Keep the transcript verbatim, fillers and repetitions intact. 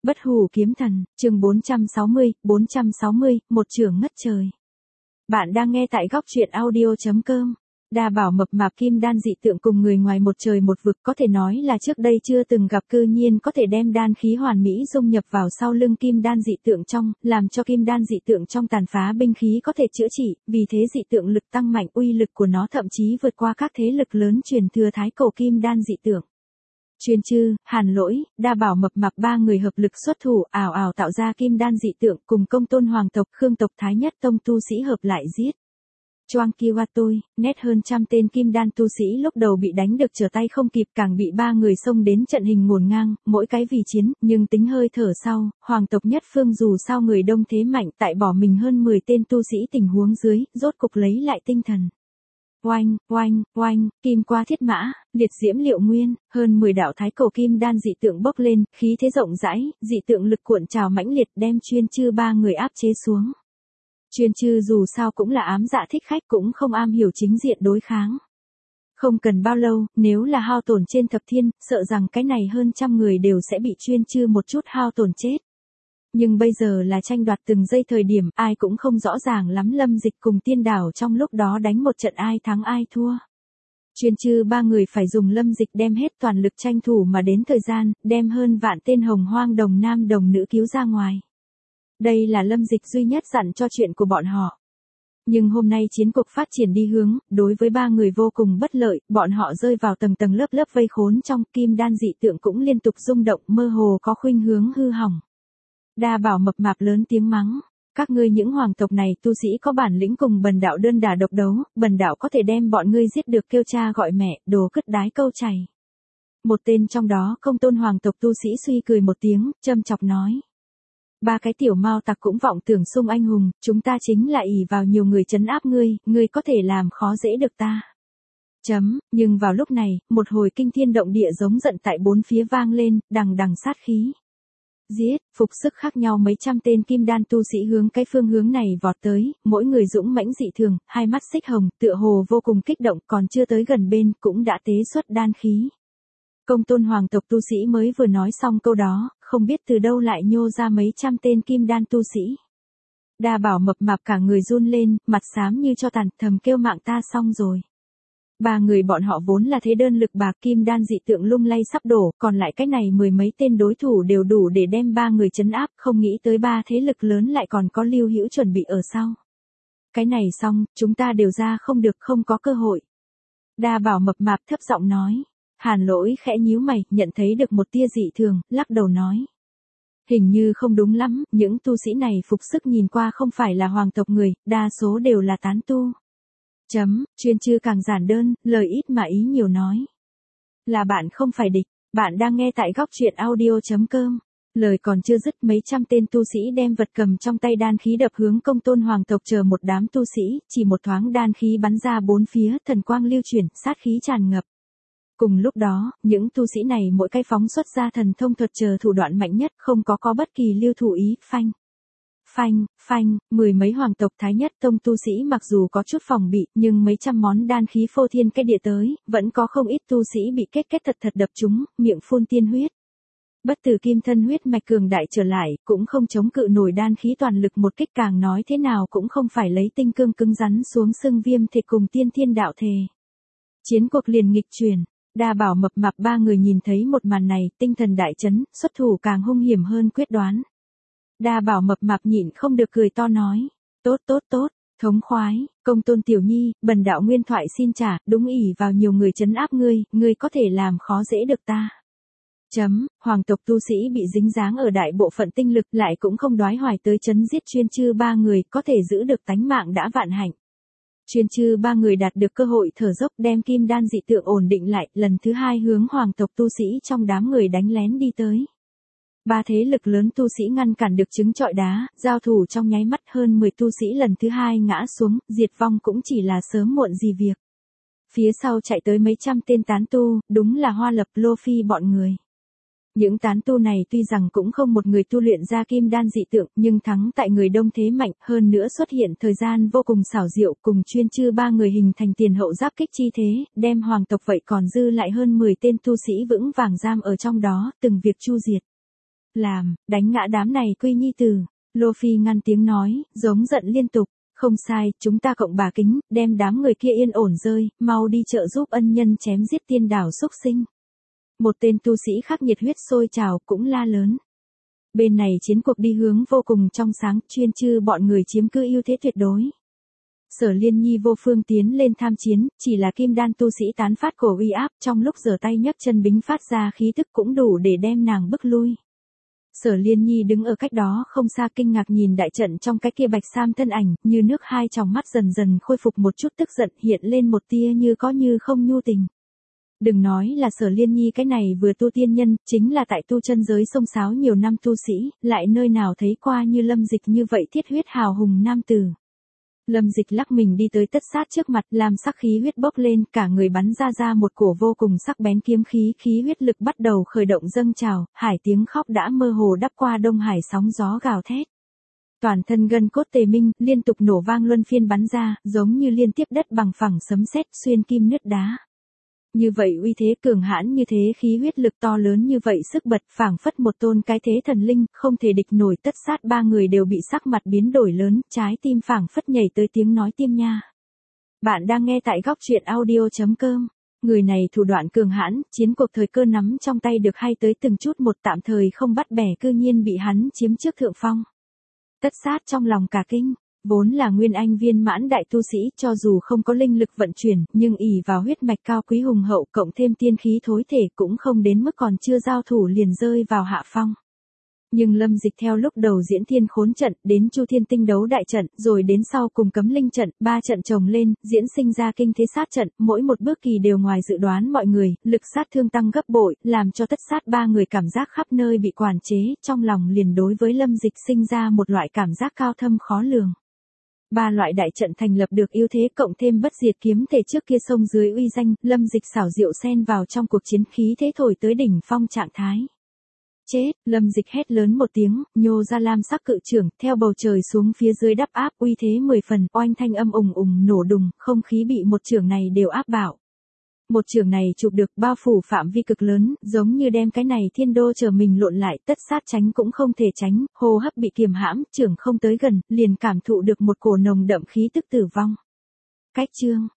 Bất hủ kiếm thần, chương bốn trăm sáu mươi, bốn trăm sáu mươi, một chưởng ngất trời. Bạn đang nghe tại góc truyện audio chấm com. Đa bảo mập mạp kim đan dị tượng cùng người ngoài một trời một vực, có thể nói là trước đây chưa từng gặp, cư nhiên có thể đem đan khí hoàn mỹ dung nhập vào sau lưng kim đan dị tượng trong, làm cho kim đan dị tượng trong tàn phá binh khí có thể chữa trị, vì thế dị tượng lực tăng mạnh, uy lực của nó thậm chí vượt qua các thế lực lớn truyền thừa thái cổ kim đan dị tượng. Chuyên Chư, Hàn Lỗi, Đa bảo mập mạp ba người hợp lực xuất thủ, ảo ảo tạo ra kim đan dị tượng, cùng Công Tôn hoàng tộc, Khương tộc Thái Nhất tông tu sĩ hợp lại giết. Choang Kiwa tôi, nét hơn trăm tên kim đan tu sĩ lúc đầu bị đánh được trở tay không kịp, càng bị ba người xông đến trận hình ngổn ngang, mỗi cái vì chiến, nhưng tính hơi thở sau, hoàng tộc Nhất Phương dù sao người đông thế mạnh, tại bỏ mình hơn mười tên tu sĩ tình huống dưới, rốt cục lấy lại tinh thần. Oanh, oanh, oanh, kim qua thiết mã, liệt diễm liệu nguyên, hơn mười đạo thái cổ kim đan dị tượng bốc lên, khí thế rộng rãi, dị tượng lực cuộn trào mãnh liệt đem Chuyên Chư ba người áp chế xuống. Chuyên Chư dù sao cũng là ám dạ thích khách, cũng không am hiểu chính diện đối kháng. Không cần bao lâu, nếu là hao tổn trên thập thiên, sợ rằng cái này hơn trăm người đều sẽ bị Chuyên Chư một chút hao tổn chết. Nhưng bây giờ là tranh đoạt từng giây thời điểm, ai cũng không rõ ràng lắm Lâm Dịch cùng Tiên Đảo trong lúc đó đánh một trận ai thắng ai thua. Chuyên Chư ba người phải dùng Lâm Dịch đem hết toàn lực tranh thủ mà đến thời gian, đem hơn vạn tên hồng hoang đồng nam đồng nữ cứu ra ngoài. Đây là Lâm Dịch duy nhất dặn cho chuyện của bọn họ. Nhưng hôm nay chiến cuộc phát triển đi hướng, đối với ba người vô cùng bất lợi, bọn họ rơi vào tầng tầng lớp lớp vây khốn trong, kim đan dị tượng cũng liên tục rung động, mơ hồ có khuynh hướng hư hỏng. Đa bảo mập mạp lớn tiếng mắng, các ngươi những hoàng tộc này tu sĩ có bản lĩnh cùng bần đạo đơn đả độc đấu, bần đạo có thể đem bọn ngươi giết được kêu cha gọi mẹ, đồ cứt đái câu chày. Một tên trong đó Công Tôn hoàng tộc tu sĩ suy cười một tiếng, châm chọc nói. Ba cái tiểu mao tặc cũng vọng tưởng sung anh hùng, chúng ta chính là ỷ vào nhiều người trấn áp ngươi, ngươi có thể làm khó dễ được ta. Chấm, nhưng vào lúc này, một hồi kinh thiên động địa giống giận tại bốn phía vang lên, đằng đằng sát khí. Giết, phục sức khác nhau mấy trăm tên kim đan tu sĩ hướng cái phương hướng này vọt tới, mỗi người dũng mãnh dị thường, hai mắt xích hồng, tựa hồ vô cùng kích động, còn chưa tới gần bên, cũng đã tế xuất đan khí. Công Tôn hoàng tộc tu sĩ mới vừa nói xong câu đó, không biết từ đâu lại nhô ra mấy trăm tên kim đan tu sĩ. Đa bảo mập mạp cả người run lên, mặt xám như cho tàn, thầm kêu mạng ta xong rồi. Ba người bọn họ vốn là thế đơn lực bạc, kim đan dị tượng lung lay sắp đổ, còn lại cái này mười mấy tên đối thủ đều đủ để đem ba người trấn áp, không nghĩ tới ba thế lực lớn lại còn có Lưu Hữu chuẩn bị ở sau. Cái này xong, chúng ta đều ra không được, không có cơ hội. Đa bảo mập mạp thấp giọng nói. Hàn Lỗi khẽ nhíu mày, nhận thấy được một tia dị thường, lắc đầu nói. Hình như không đúng lắm, những tu sĩ này phục sức nhìn qua không phải là hoàng tộc người, đa số đều là tán tu. Chấm, Chuyên Chư càng giản đơn, lời ít mà ý nhiều nói. Là bạn không phải địch, bạn đang nghe tại góc truyện audio chấm com. Lời còn chưa dứt, mấy trăm tên tu sĩ đem vật cầm trong tay đan khí đập hướng Công Tôn hoàng tộc chờ một đám tu sĩ, chỉ một thoáng đan khí bắn ra bốn phía, thần quang lưu chuyển, sát khí tràn ngập. Cùng lúc đó, những tu sĩ này mỗi cái phóng xuất ra thần thông thuật chờ thủ đoạn mạnh nhất, không có có bất kỳ lưu thủ ý, phanh. Phanh, phanh, mười mấy hoàng tộc Thái Nhất tông tu sĩ mặc dù có chút phòng bị, nhưng mấy trăm món đan khí phô thiên cái địa tới, vẫn có không ít tu sĩ bị kết kết thật thật đập trúng, miệng phun tiên huyết. Bất tử kim thân huyết mạch cường đại trở lại, cũng không chống cự nổi đan khí toàn lực một kích, càng nói thế nào cũng không phải lấy tinh cương cứng rắn xuống xương viêm thể cùng tiên thiên đạo thề. Chiến cuộc liền nghịch chuyển. Đa bảo mập mạp ba người nhìn thấy một màn này, tinh thần đại chấn, xuất thủ càng hung hiểm hơn quyết đoán. Đa bảo mập mạp nhịn không được cười to nói, tốt tốt tốt, thống khoái, Công Tôn tiểu nhi, bần đạo nguyên thoại xin trả, đúng ỷ vào nhiều người trấn áp ngươi, ngươi có thể làm khó dễ được ta. Chấm, hoàng tộc tu sĩ bị dính dáng ở đại bộ phận tinh lực, lại cũng không đoái hoài tới chấn giết Chuyên Chư ba người, có thể giữ được tánh mạng đã vạn hạnh. Chuyên Chư ba người đạt được cơ hội thở dốc, đem kim đan dị tượng ổn định lại, lần thứ hai hướng hoàng tộc tu sĩ trong đám người đánh lén đi tới. Ba thế lực lớn tu sĩ ngăn cản được trứng trọi đá, giao thủ trong nháy mắt, hơn mười tu sĩ lần thứ hai ngã xuống, diệt vong cũng chỉ là sớm muộn gì việc. Phía sau chạy tới mấy trăm tên tán tu, đúng là Hoa Lập, Lô Phi bọn người. Những tán tu này tuy rằng cũng không một người tu luyện ra kim đan dị tượng, nhưng thắng tại người đông thế mạnh, hơn nữa xuất hiện thời gian vô cùng xảo diệu, cùng Chuyên Chư ba người hình thành tiền hậu giáp kích chi thế, đem hoàng tộc vậy còn dư lại hơn mười tên tu sĩ vững vàng giam ở trong đó, từng việc chu diệt. Làm, đánh ngã đám này quy nhi tử. Lô Phi ngăn tiếng nói, giống giận liên tục. Không sai, chúng ta cộng bà kính, đem đám người kia yên ổn rơi, mau đi trợ giúp ân nhân chém giết tiên đảo xúc sinh. Một tên tu sĩ khác nhiệt huyết sôi trào cũng la lớn. Bên này chiến cuộc đi hướng vô cùng trong sáng, chuyên chư bọn người chiếm cứ ưu thế tuyệt đối. Sở Liên Nhi vô phương tiến lên tham chiến, chỉ là kim đan tu sĩ tán phát cổ uy áp, trong lúc giở tay nhấc chân bính phát ra khí tức cũng đủ để đem nàng bức lui. Sở Liên Nhi đứng ở cách đó không xa kinh ngạc nhìn đại trận trong cái kia bạch sam thân ảnh, như nước hai tròng mắt dần dần khôi phục một chút tức giận, hiện lên một tia như có như không nhu tình. Đừng nói là Sở Liên Nhi cái này vừa tu tiên nhân, chính là tại tu chân giới sông sáo nhiều năm tu sĩ, lại nơi nào thấy qua như Lâm Dịch như vậy thiết huyết hào hùng nam tử. Lâm Dịch lắc mình đi tới tất sát trước mặt, làm sắc khí huyết bốc lên, cả người bắn ra ra một cổ vô cùng sắc bén kiếm khí, khí huyết lực bắt đầu khởi động dâng trào, hải tiếng khóc đã mơ hồ đắp qua đông hải sóng gió gào thét. Toàn thân gân cốt tề minh, liên tục nổ vang luân phiên bắn ra, giống như liên tiếp đất bằng phẳng sấm sét xuyên kim nứt đá. Như vậy uy thế cường hãn như thế khí huyết lực to lớn như vậy sức bật phảng phất một tôn cái thế thần linh, không thể địch nổi tất sát ba người đều bị sắc mặt biến đổi lớn, trái tim phảng phất nhảy tới tiếng nói tim nha. Bạn đang nghe tại góc truyện audio chấm com. Người này thủ đoạn cường hãn, chiến cuộc thời cơ nắm trong tay được hay tới từng chút một tạm thời không bắt bẻ cư nhiên bị hắn chiếm trước thượng phong. Tất sát trong lòng cả kinh. Vốn là nguyên anh viên mãn đại tu sĩ cho dù không có linh lực vận chuyển, nhưng ỷ vào huyết mạch cao quý hùng hậu cộng thêm tiên khí thối thể cũng không đến mức còn chưa giao thủ liền rơi vào hạ phong. Nhưng Lâm Dịch theo lúc đầu diễn thiên khốn trận, đến chu thiên tinh đấu đại trận, rồi đến sau cùng cấm linh trận, ba trận chồng lên, diễn sinh ra kinh thế sát trận, mỗi một bước kỳ đều ngoài dự đoán mọi người, lực sát thương tăng gấp bội, làm cho tất sát ba người cảm giác khắp nơi bị quản chế, trong lòng liền đối với Lâm Dịch sinh ra một loại cảm giác cao thâm khó lường. Ba loại đại trận thành lập được ưu thế cộng thêm bất diệt kiếm thể trước kia sông dưới uy danh, Lâm Dịch xảo diệu xen vào trong cuộc chiến khí thế thổi tới đỉnh phong trạng thái. Chết, Lâm Dịch hét lớn một tiếng, nhô ra lam sắc cự trưởng, theo bầu trời xuống phía dưới đắp áp uy thế mười phần, oanh thanh âm ùng ùng nổ đùng, không khí bị một trưởng này đều áp bạo. Một trường này chụp được bao phủ phạm vi cực lớn, giống như đem cái này thiên đô chờ mình lộn lại, tất sát tránh cũng không thể tránh, hô hấp bị kiềm hãm, trưởng không tới gần, liền cảm thụ được một cổ nồng đậm khí tức tử vong. Cách chương,